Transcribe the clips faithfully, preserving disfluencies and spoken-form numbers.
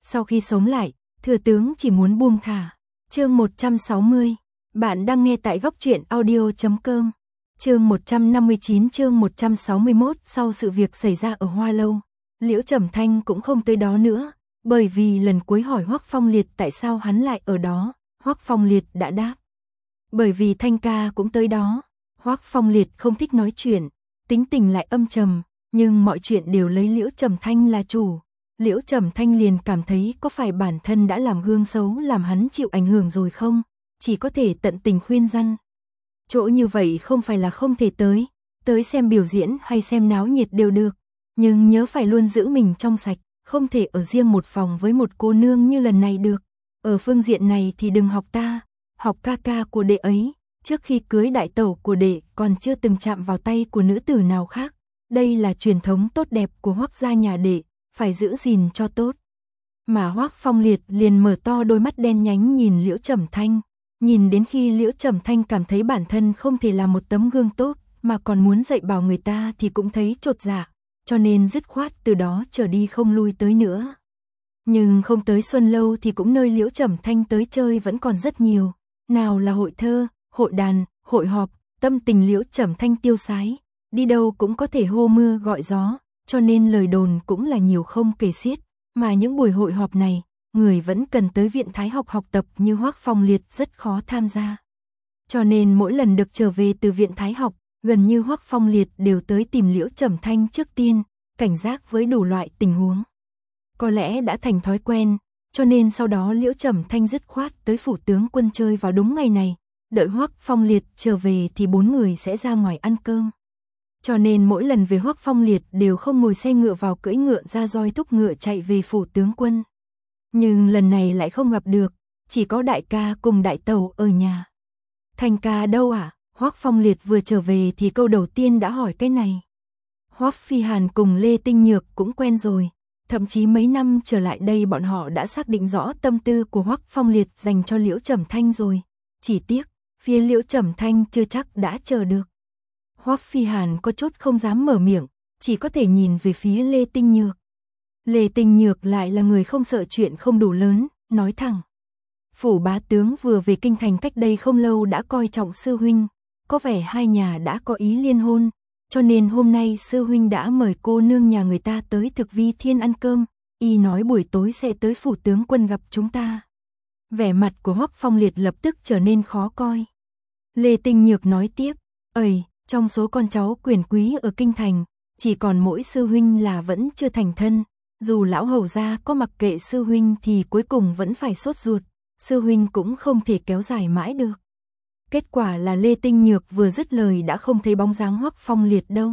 Sau khi sống lại, thừa tướng chỉ muốn buông thả. Chương một trăm sáu mươi. Bạn đang nghe tại góc truyện audio chấm com. Chương một trăm năm mươi chín, chương một trăm sáu mươi mốt. Sau sự việc xảy ra ở Hoa Lâu, Liễu Trầm Thanh cũng không tới đó nữa, bởi vì lần cuối hỏi Hoắc Phong Liệt tại sao hắn lại ở đó, Hoắc Phong Liệt đã đáp. Bởi vì Thanh ca cũng tới đó. Hoắc Phong Liệt không thích nói chuyện, tính tình lại âm trầm, nhưng mọi chuyện đều lấy Liễu Trầm Thanh là chủ. Liễu Trầm Thanh liền cảm thấy có phải bản thân đã làm gương xấu làm hắn chịu ảnh hưởng rồi không, chỉ có thể tận tình khuyên răn. Chỗ như vậy không phải là không thể tới, tới xem biểu diễn hay xem náo nhiệt đều được, nhưng nhớ phải luôn giữ mình trong sạch, không thể ở riêng một phòng với một cô nương như lần này được. Ở phương diện này thì đừng học ta, học ca ca của đệ ấy, trước khi cưới đại tẩu của đệ còn chưa từng chạm vào tay của nữ tử nào khác. Đây là truyền thống tốt đẹp của Hoắc gia nhà đệ, phải giữ gìn cho tốt. Mà Hoắc Phong Liệt liền mở to đôi mắt đen nhánh nhìn Liễu Trầm Thanh, nhìn đến khi Liễu Trầm Thanh cảm thấy bản thân không thể làm một tấm gương tốt, mà còn muốn dạy bảo người ta thì cũng thấy chột dạ, cho nên dứt khoát từ đó trở đi không lui tới nữa. Nhưng không tới Xuân Lâu thì cũng nơi Liễu Trầm Thanh tới chơi vẫn còn rất nhiều, nào là hội thơ, hội đàn, hội họp, tâm tình Liễu Trầm Thanh tiêu sái, đi đâu cũng có thể hô mưa gọi gió, cho nên lời đồn cũng là nhiều không kể xiết. Mà những buổi hội họp này, người vẫn cần tới viện Thái học học tập như Hoắc Phong Liệt rất khó tham gia. Cho nên mỗi lần được trở về từ viện Thái học, gần như Hoắc Phong Liệt đều tới tìm Liễu Trầm Thanh trước tiên, cảnh giác với đủ loại tình huống. Có lẽ đã thành thói quen, cho nên sau đó Liễu Trầm Thanh dứt khoát tới phủ tướng quân chơi vào đúng ngày này, đợi Hoắc Phong Liệt trở về thì bốn người sẽ ra ngoài ăn cơm. Cho nên mỗi lần về Hoắc Phong Liệt đều không ngồi xe ngựa vào cưỡi ngựa ra roi thúc ngựa chạy về phủ tướng quân. Nhưng lần này lại không gặp được, chỉ có đại ca cùng đại tẩu ở nhà. Thanh ca đâu ạ? À? Hoắc Phong Liệt vừa trở về thì câu đầu tiên đã hỏi cái này. Hoắc Phi Hàn cùng Lê Tinh Nhược cũng quen rồi, thậm chí mấy năm trở lại đây bọn họ đã xác định rõ tâm tư của Hoắc Phong Liệt dành cho Liễu Trầm Thanh rồi. Chỉ tiếc, phía Liễu Trầm Thanh chưa chắc đã chờ được. Hoắc Phi Hàn có chút không dám mở miệng, chỉ có thể nhìn về phía Lê Tinh Nhược. Lê Tinh Nhược lại là người không sợ chuyện không đủ lớn, nói thẳng. Phủ bá tướng vừa về kinh thành cách đây không lâu đã coi trọng sư huynh, có vẻ hai nhà đã có ý liên hôn, cho nên hôm nay sư huynh đã mời cô nương nhà người ta tới Thực Vi Thiên ăn cơm, y nói buổi tối sẽ tới phủ tướng quân gặp chúng ta. Vẻ mặt của Hoắc Phong Liệt lập tức trở nên khó coi. Lê Tinh Nhược nói tiếp, "Ầy, trong số con cháu quyền quý ở kinh thành, chỉ còn mỗi sư huynh là vẫn chưa thành thân, dù lão hầu gia có mặc kệ sư huynh thì cuối cùng vẫn phải sốt ruột, sư huynh cũng không thể kéo dài mãi được." Kết quả là Lê Tinh Nhược vừa dứt lời đã không thấy bóng dáng Hoắc Phong Liệt đâu.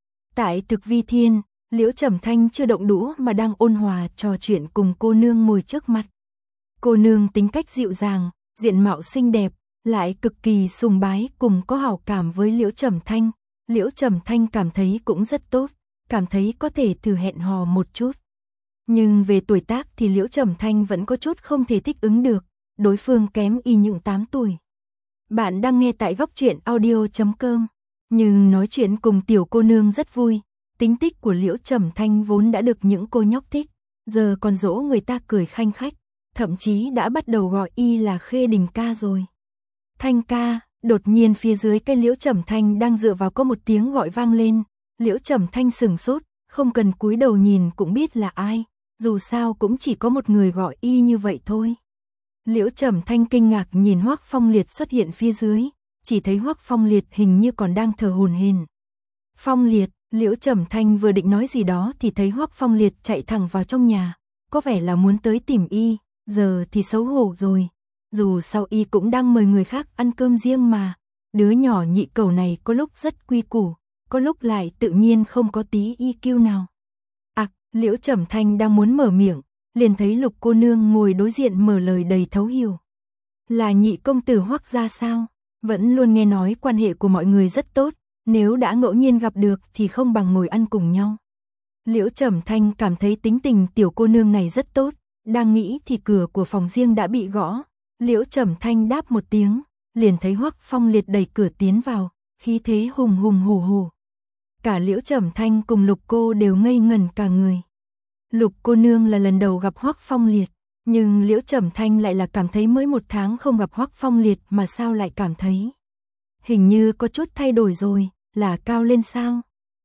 Tại Thực Vi Thiên, Liễu Trầm Thanh chưa động đũa mà đang ôn hòa trò chuyện cùng cô nương ngồi trước mặt. Cô nương tính cách dịu dàng, diện mạo xinh đẹp, lại cực kỳ sùng bái cùng có hảo cảm với Liễu Trầm Thanh. Liễu Trầm Thanh cảm thấy cũng rất tốt, cảm thấy có thể thử hẹn hò một chút. Nhưng về tuổi tác thì Liễu Trầm Thanh vẫn có chút không thể thích ứng được, đối phương kém y những tám tuổi. Bạn đang nghe tại góc truyện audio chấm com, nhưng nói chuyện cùng tiểu cô nương rất vui, tính tích của Liễu Trầm Thanh vốn đã được những cô nhóc thích, giờ còn dỗ người ta cười khanh khách, thậm chí đã bắt đầu gọi y là Khê Đình ca rồi. Thanh ca, đột nhiên phía dưới cây Liễu Trầm Thanh đang dựa vào có một tiếng gọi vang lên, Liễu Trầm Thanh sừng sốt, không cần cúi đầu nhìn cũng biết là ai, dù sao cũng chỉ có một người gọi y như vậy thôi. Liễu Trầm Thanh kinh ngạc nhìn Hoắc Phong Liệt xuất hiện phía dưới, chỉ thấy Hoắc Phong Liệt hình như còn đang thở hổn hển. Phong Liệt, Liễu Trầm Thanh vừa định nói gì đó thì thấy Hoắc Phong Liệt chạy thẳng vào trong nhà, có vẻ là muốn tới tìm y, giờ thì xấu hổ rồi. Dù sao y cũng đang mời người khác ăn cơm riêng mà, đứa nhỏ nhị cẩu này có lúc rất quy củ, có lúc lại tự nhiên không có tí i kiu nào. À, Liễu Trầm Thanh đang muốn mở miệng, liền thấy Lục cô nương ngồi đối diện mở lời đầy thấu hiểu. Là nhị công tử Hoắc gia sao? Vẫn luôn nghe nói quan hệ của mọi người rất tốt, nếu đã ngẫu nhiên gặp được thì không bằng ngồi ăn cùng nhau. Liễu Trầm Thanh cảm thấy tính tình tiểu cô nương này rất tốt, đang nghĩ thì cửa của phòng riêng đã bị gõ. Liễu Trầm Thanh đáp một tiếng, liền thấy Hoắc Phong Liệt đẩy cửa tiến vào, khí thế hùng hùng hổ hổ. Cả Liễu Trầm Thanh cùng Lục cô đều ngây ngẩn cả người. Lục cô nương là lần đầu gặp Hoắc Phong Liệt, nhưng Liễu Trầm Thanh lại là cảm thấy mới một tháng không gặp Hoắc Phong Liệt mà sao lại cảm thấy hình như có chút thay đổi rồi, là cao lên sao?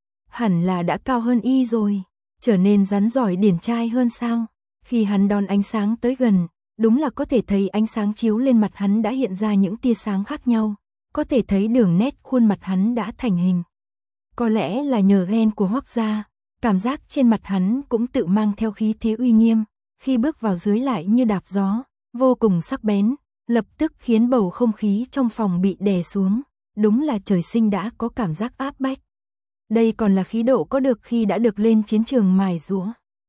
Hẳn là đã cao hơn y rồi, trở nên rắn giỏi điển trai hơn sao? Khi hắn đón ánh sáng tới gần, đúng là có thể thấy ánh sáng chiếu lên mặt hắn đã hiện ra những tia sáng khác nhau, có thể thấy đường nét khuôn mặt hắn đã thành hình. Có lẽ là nhờ gen của Hoắc gia, cảm giác trên mặt hắn cũng tự mang theo khí thế uy nghiêm, khi bước vào dưới lại như đạp gió, vô cùng sắc bén, lập tức khiến bầu không khí trong phòng bị đè xuống, đúng là trời sinh đã có cảm giác áp bách. Đây còn là khí độ có được khi đã được lên chiến trường mài giũa.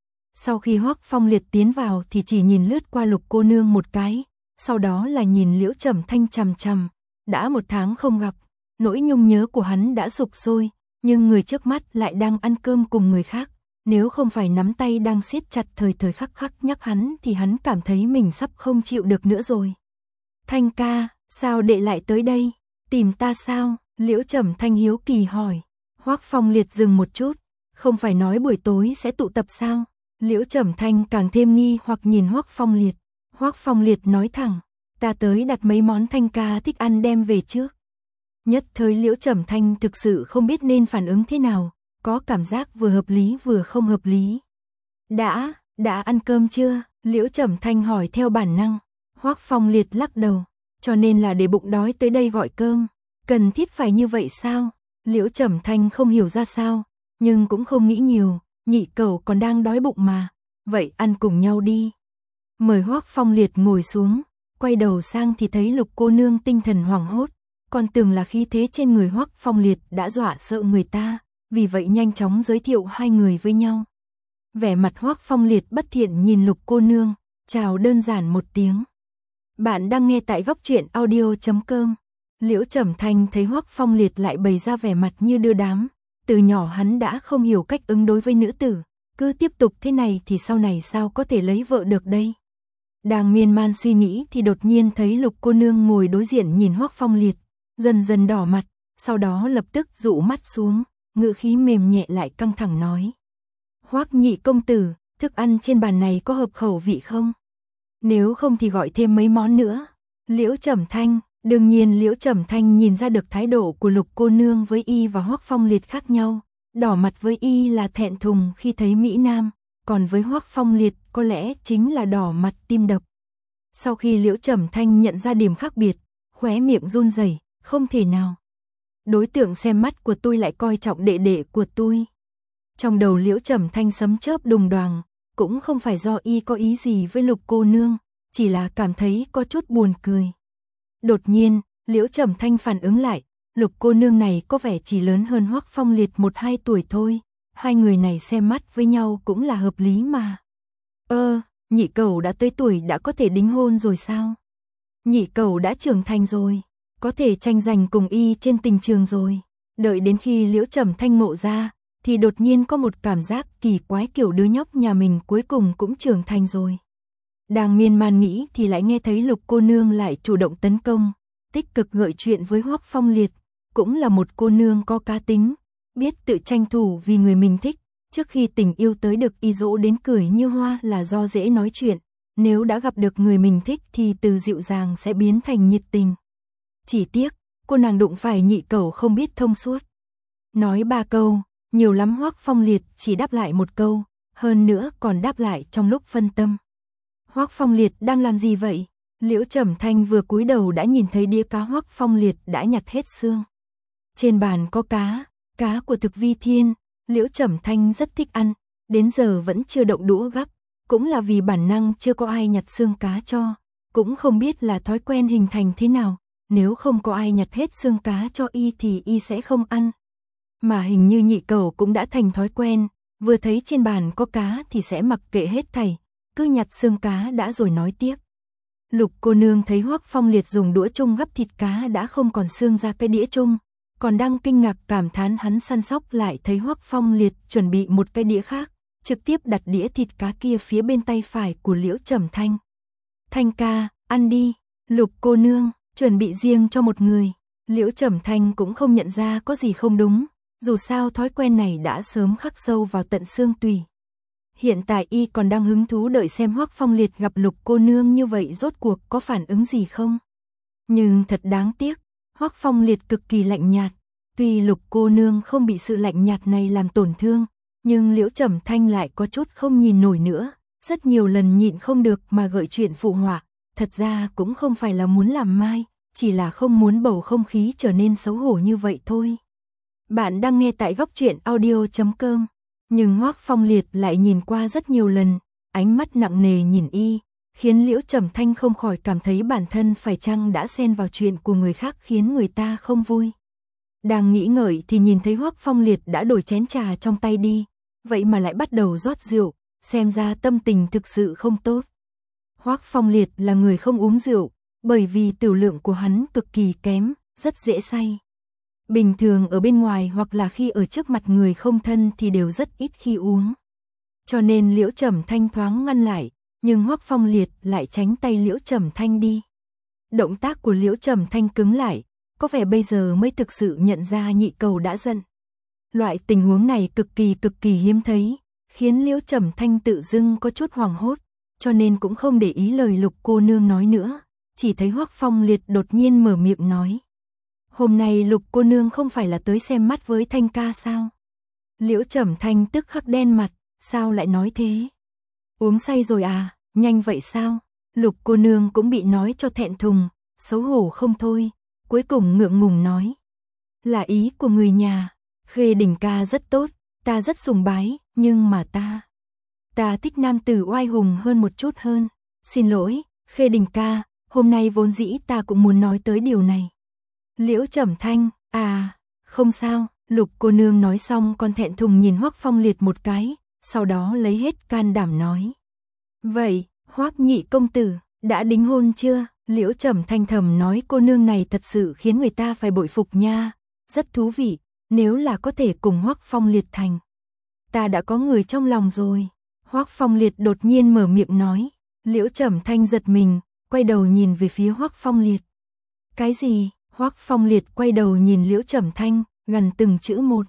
Sau khi Hoắc Phong Liệt tiến vào thì chỉ nhìn lướt qua Lục cô nương một cái, sau đó là nhìn Liễu Trầm Thanh chằm chằm, đã một tháng không gặp, nỗi nhung nhớ của hắn đã sục sôi, nhưng người trước mắt lại đang ăn cơm cùng người khác, nếu không phải nắm tay đang siết chặt thời thời khắc khắc nhắc hắn thì hắn cảm thấy mình sắp không chịu được nữa rồi. Thanh ca, sao đệ lại tới đây? Tìm ta sao? Liễu Trầm Thanh hiếu kỳ hỏi. Hoắc Phong Liệt dừng một chút, không phải nói buổi tối sẽ tụ tập sao? Liễu Trầm Thanh càng thêm nghi hoặc nhìn Hoắc Phong Liệt. Hoắc Phong Liệt nói thẳng, ta tới đặt mấy món Thanh ca thích ăn đem về trước. Nhất thời Liễu Trầm Thanh thực sự không biết nên phản ứng thế nào, có cảm giác vừa hợp lý vừa không hợp lý. Đã, đã ăn cơm chưa? Liễu Trầm Thanh hỏi theo bản năng. Hoắc Phong Liệt lắc đầu, cho nên là để bụng đói tới đây gọi cơm. Cần thiết phải như vậy sao? Liễu Trầm Thanh không hiểu ra sao, nhưng cũng không nghĩ nhiều, nhị cẩu còn đang đói bụng mà, vậy ăn cùng nhau đi. Mời Hoắc Phong Liệt ngồi xuống, quay đầu sang thì thấy Lục cô nương tinh thần hoảng hốt, còn tưởng là khí thế trên người Hoắc Phong Liệt đã dọa sợ người ta, vì vậy nhanh chóng giới thiệu hai người với nhau. Vẻ mặt Hoắc Phong Liệt bất thiện nhìn Lục cô nương, chào đơn giản một tiếng. Bạn đang nghe tại góc truyện audio chấm com. Liễu Trầm Thanh thấy Hoắc Phong Liệt lại bày ra vẻ mặt như đưa đám, từ nhỏ hắn đã không hiểu cách ứng đối với nữ tử, cứ tiếp tục thế này thì sau này sao có thể lấy vợ được đây. Đang miên man suy nghĩ thì đột nhiên thấy Lục cô nương ngồi đối diện nhìn Hoắc Phong Liệt, dần dần đỏ mặt, sau đó lập tức dụ mắt xuống, ngữ khí mềm nhẹ lại căng thẳng nói. Hoắc nhị công tử, thức ăn trên bàn này có hợp khẩu vị không? Nếu không thì gọi thêm mấy món nữa. Liễu Trầm Thanh, đương nhiên Liễu Trầm Thanh nhìn ra được thái độ của Lục cô nương với y và Hoắc Phong Liệt khác nhau, đỏ mặt với y là thẹn thùng khi thấy mỹ nam, còn với Hoắc Phong Liệt có lẽ chính là đỏ mặt tim đập. Sau khi Liễu Trầm Thanh nhận ra điểm khác biệt, khóe miệng run rẩy, không thể nào. Đối tượng xem mắt của tôi lại coi trọng đệ đệ của tôi. Trong đầu Liễu Trầm Thanh sấm chớp đùng đoàng, cũng không phải do y có ý gì với Lục cô nương, chỉ là cảm thấy có chút buồn cười. Đột nhiên, Liễu Trầm Thanh phản ứng lại, Lục cô nương này có vẻ chỉ lớn hơn Hoắc Phong Liệt một hai tuổi thôi, hai người này xem mắt với nhau cũng là hợp lý mà. Ơ, nhị cẩu đã tới tuổi đã có thể đính hôn rồi sao? Nhị cẩu đã trưởng thành rồi, có thể tranh giành cùng y trên tình trường rồi. Đợi đến khi Liễu Trầm Thanh ngộ ra, thì đột nhiên có một cảm giác kỳ quái kiểu đứa nhóc nhà mình cuối cùng cũng trưởng thành rồi. Đang miên man nghĩ thì lại nghe thấy Lục cô nương lại chủ động tấn công, tích cực gợi chuyện với Hoắc Phong Liệt, cũng là một cô nương có cá tính, biết tự tranh thủ vì người mình thích, trước khi tình yêu tới được y dỗ đến cười như hoa là do dễ nói chuyện, nếu đã gặp được người mình thích thì từ dịu dàng sẽ biến thành nhiệt tình. Chỉ tiếc, cô nàng đụng phải nhị cẩu không biết thông suốt. Nói ba câu, nhiều lắm Hoắc Phong Liệt chỉ đáp lại một câu, hơn nữa còn đáp lại trong lúc phân tâm. Hoắc Phong Liệt đang làm gì vậy? Liễu Trầm Thanh vừa cúi đầu đã nhìn thấy đĩa cá Hoắc Phong Liệt đã nhặt hết xương. Trên bàn có cá, cá của Thực Vi Thiên, Liễu Trầm Thanh rất thích ăn, đến giờ vẫn chưa động đũa gắp, cũng là vì bản năng chưa có ai nhặt xương cá cho, cũng không biết là thói quen hình thành thế nào, nếu không có ai nhặt hết xương cá cho y thì y sẽ không ăn. Mà hình như nhị cẩu cũng đã thành thói quen, vừa thấy trên bàn có cá thì sẽ mặc kệ hết thảy, cứ nhặt xương cá đã rồi nói tiếc. Lục cô nương thấy Hoắc Phong Liệt dùng đũa chung gắp thịt cá đã không còn xương ra cái đĩa chung, còn đang kinh ngạc cảm thán hắn săn sóc lại thấy Hoắc Phong Liệt chuẩn bị một cái đĩa khác, trực tiếp đặt đĩa thịt cá kia phía bên tay phải của Liễu Trầm Thanh. Thanh ca, ăn đi. Lục cô nương, chuẩn bị riêng cho một người. Liễu Trầm Thanh cũng không nhận ra có gì không đúng, dù sao thói quen này đã sớm khắc sâu vào tận xương tủy. Hiện tại y còn đang hứng thú đợi xem Hoắc Phong Liệt gặp Lục cô nương như vậy rốt cuộc có phản ứng gì không. Nhưng thật đáng tiếc, Hoắc Phong Liệt cực kỳ lạnh nhạt, tuy Lục cô nương không bị sự lạnh nhạt này làm tổn thương, nhưng Liễu Trầm Thanh lại có chút không nhìn nổi nữa, rất nhiều lần nhịn không được mà gợi chuyện phụ họa, thật ra cũng không phải là muốn làm mai, chỉ là không muốn bầu không khí trở nên xấu hổ như vậy thôi. Bạn đang nghe tại góc truyện audio chấm com, nhưng Hoắc Phong Liệt lại nhìn qua rất nhiều lần, ánh mắt nặng nề nhìn y, khiến Liễu Trầm Thanh không khỏi cảm thấy bản thân phải chăng đã xen vào chuyện của người khác khiến người ta không vui. Đang nghĩ ngợi thì nhìn thấy Hoắc Phong Liệt đã đổi chén trà trong tay đi, vậy mà lại bắt đầu rót rượu, xem ra tâm tình thực sự không tốt. Hoắc Phong Liệt là người không uống rượu, bởi vì tiểu lượng của hắn cực kỳ kém, rất dễ say. Bình thường ở bên ngoài hoặc là khi ở trước mặt người không thân thì đều rất ít khi uống. Cho nên Liễu Trầm Thanh thoáng ngăn lại, nhưng Hoắc Phong Liệt lại tránh tay Liễu Trầm Thanh đi. Động tác của Liễu Trầm Thanh cứng lại, có vẻ bây giờ mới thực sự nhận ra nhị cầu đã giận. Loại tình huống này cực kỳ cực kỳ hiếm thấy, khiến Liễu Trầm Thanh tự dưng có chút hoảng hốt, cho nên cũng không để ý lời Lục cô nương nói nữa, chỉ thấy Hoắc Phong Liệt đột nhiên mở miệng nói. Hôm nay Lục cô nương không phải là tới xem mắt với Thanh ca sao? Liễu Trầm Thanh tức khắc đen mặt, sao lại nói thế? Uống say rồi à, nhanh vậy sao? Lục cô nương cũng bị nói cho thẹn thùng, xấu hổ không thôi, cuối cùng ngượng ngùng nói. Là ý của người nhà, Khê Đình ca rất tốt, ta rất sùng bái, nhưng mà ta... Ta thích nam tử oai hùng hơn một chút hơn. Xin lỗi, Khê Đình ca, hôm nay vốn dĩ ta cũng muốn nói tới điều này. Liễu Trầm Thanh, à, không sao, Lục cô nương nói xong còn thẹn thùng nhìn Hoắc Phong Liệt một cái, sau đó lấy hết can đảm nói. Vậy, Hoắc nhị công tử, đã đính hôn chưa? Liễu Trầm Thanh thầm nói cô nương này thật sự khiến người ta phải bội phục nha, rất thú vị, nếu là có thể cùng Hoắc Phong Liệt thành. Ta đã có người trong lòng rồi. Hoắc Phong Liệt đột nhiên mở miệng nói, Liễu Trầm Thanh giật mình, quay đầu nhìn về phía Hoắc Phong Liệt. Cái gì? Hoắc Phong Liệt quay đầu nhìn Liễu Trầm Thanh, gần từng chữ một.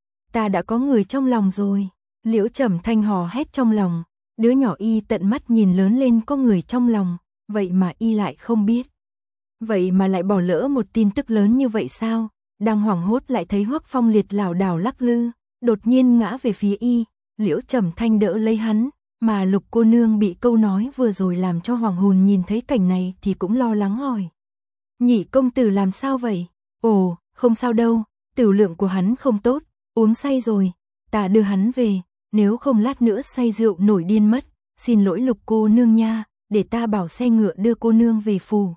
Ta đã có người trong lòng rồi. Liễu Trầm Thanh hò hét trong lòng, đứa nhỏ y tận mắt nhìn lớn lên có người trong lòng, vậy mà y lại không biết. Vậy mà lại bỏ lỡ một tin tức lớn như vậy sao? Đang hoảng hốt lại thấy Hoắc Phong Liệt lảo đảo lắc lư, đột nhiên ngã về phía y. Liễu Trầm Thanh đỡ lấy hắn, mà Lục cô nương bị câu nói vừa rồi làm cho hoàng hồn nhìn thấy cảnh này thì cũng lo lắng hỏi. Nhị công tử làm sao vậy? Ồ, không sao đâu, tiểu lượng của hắn không tốt, uống say rồi, ta đưa hắn về, nếu không lát nữa say rượu nổi điên mất, xin lỗi Lục cô nương nha, để ta bảo xe ngựa đưa cô nương về phủ.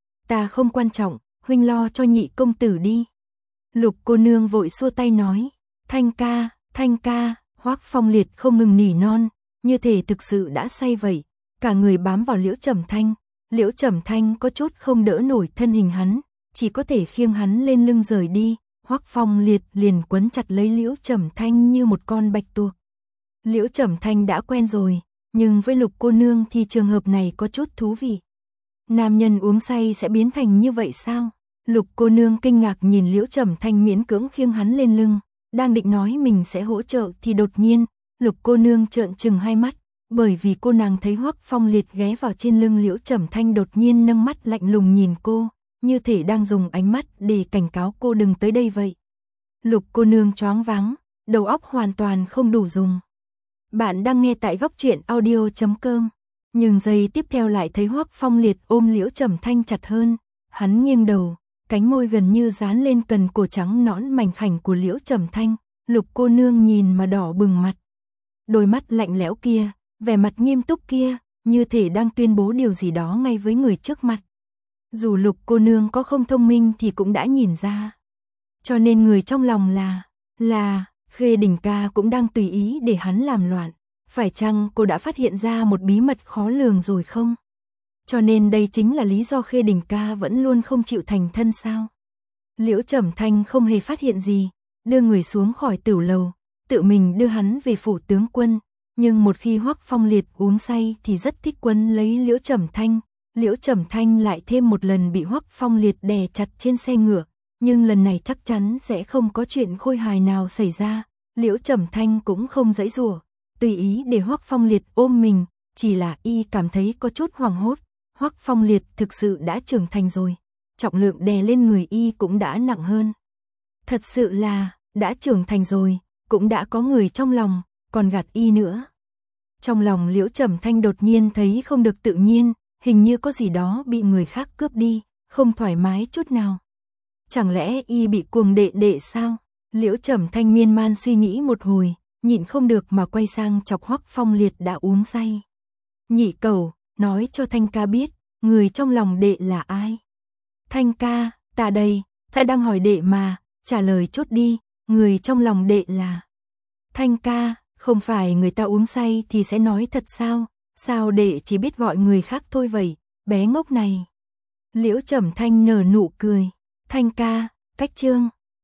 Ta không quan trọng, huynh lo cho nhị công tử đi. Lục cô nương vội xua tay nói, Thanh ca, Thanh ca. Hoắc Phong Liệt không ngừng nỉ non, như thể thực sự đã say vậy, cả người bám vào Liễu Trầm Thanh. Liễu Trầm Thanh có chút không đỡ nổi thân hình hắn, chỉ có thể khiêng hắn lên lưng rời đi. Hoắc Phong Liệt liền quấn chặt lấy Liễu Trầm Thanh như một con bạch tuộc. Liễu Trầm Thanh đã quen rồi, nhưng với Lục cô nương thì trường hợp này có chút thú vị. Nam nhân uống say sẽ biến thành như vậy sao? Lục cô nương kinh ngạc nhìn Liễu Trầm Thanh miễn cưỡng khiêng hắn lên lưng. Đang định nói mình sẽ hỗ trợ thì đột nhiên, Lục cô nương trợn trừng hai mắt, bởi vì cô nàng thấy Hoắc Phong Liệt ghé vào trên lưng Liễu Trầm Thanh đột nhiên nâng mắt lạnh lùng nhìn cô, như thể đang dùng ánh mắt để cảnh cáo cô đừng tới đây vậy. Lục cô nương choáng váng, đầu óc hoàn toàn không đủ dùng. Bạn đang nghe tại góc truyện audio chấm com, nhưng giây tiếp theo lại thấy Hoắc Phong Liệt ôm Liễu Trầm Thanh chặt hơn, hắn nghiêng đầu. Cánh môi gần như dán lên cần cổ trắng nõn mảnh khảnh của Liễu Trầm Thanh, Lục cô nương nhìn mà đỏ bừng mặt. Đôi mắt lạnh lẽo kia, vẻ mặt nghiêm túc kia, như thể đang tuyên bố điều gì đó ngay với người trước mặt. Dù Lục cô nương có không thông minh thì cũng đã nhìn ra. Cho nên người trong lòng là, là, Khê Đình ca cũng đang tùy ý để hắn làm loạn. Phải chăng cô đã phát hiện ra một bí mật khó lường rồi không? Cho nên đây chính là lý do Khê Đình ca vẫn luôn không chịu thành thân sao? Liễu Trầm Thanh không hề phát hiện gì, đưa người xuống khỏi tiểu lầu, tự mình đưa hắn về phủ tướng quân. Nhưng một khi Hoắc Phong Liệt uống say thì rất thích quấn lấy Liễu Trầm Thanh. Liễu Trầm Thanh lại thêm một lần bị Hoắc Phong Liệt đè chặt trên xe ngựa, nhưng lần này chắc chắn sẽ không có chuyện khôi hài nào xảy ra. Liễu Trầm Thanh cũng không giãy giụa, tùy ý để Hoắc Phong Liệt ôm mình, chỉ là y cảm thấy có chút hoảng hốt, Hoắc Phong Liệt thực sự đã trưởng thành rồi, trọng lượng đè lên người y cũng đã nặng hơn. Thật sự là, đã trưởng thành rồi, cũng đã có người trong lòng, còn gạt y nữa. Trong lòng Liễu Trầm Thanh đột nhiên thấy không được tự nhiên, hình như có gì đó bị người khác cướp đi, không thoải mái chút nào. Chẳng lẽ y bị cuồng đệ đệ sao? Liễu Trầm Thanh miên man suy nghĩ một hồi, nhịn không được mà quay sang chọc Hoắc Phong Liệt đã uống say. Nhị cẩu, nói cho Thanh ca biết, người trong lòng đệ là ai? Thanh ca, ta đây, ta đang hỏi đệ mà, trả lời chốt đi, người trong lòng đệ là... Thanh ca, không phải người ta uống say thì sẽ nói thật sao? Sao đệ chỉ biết gọi người khác thôi vậy, bé ngốc này? Liễu Trầm Thanh nở nụ cười. Thanh ca, cách chương.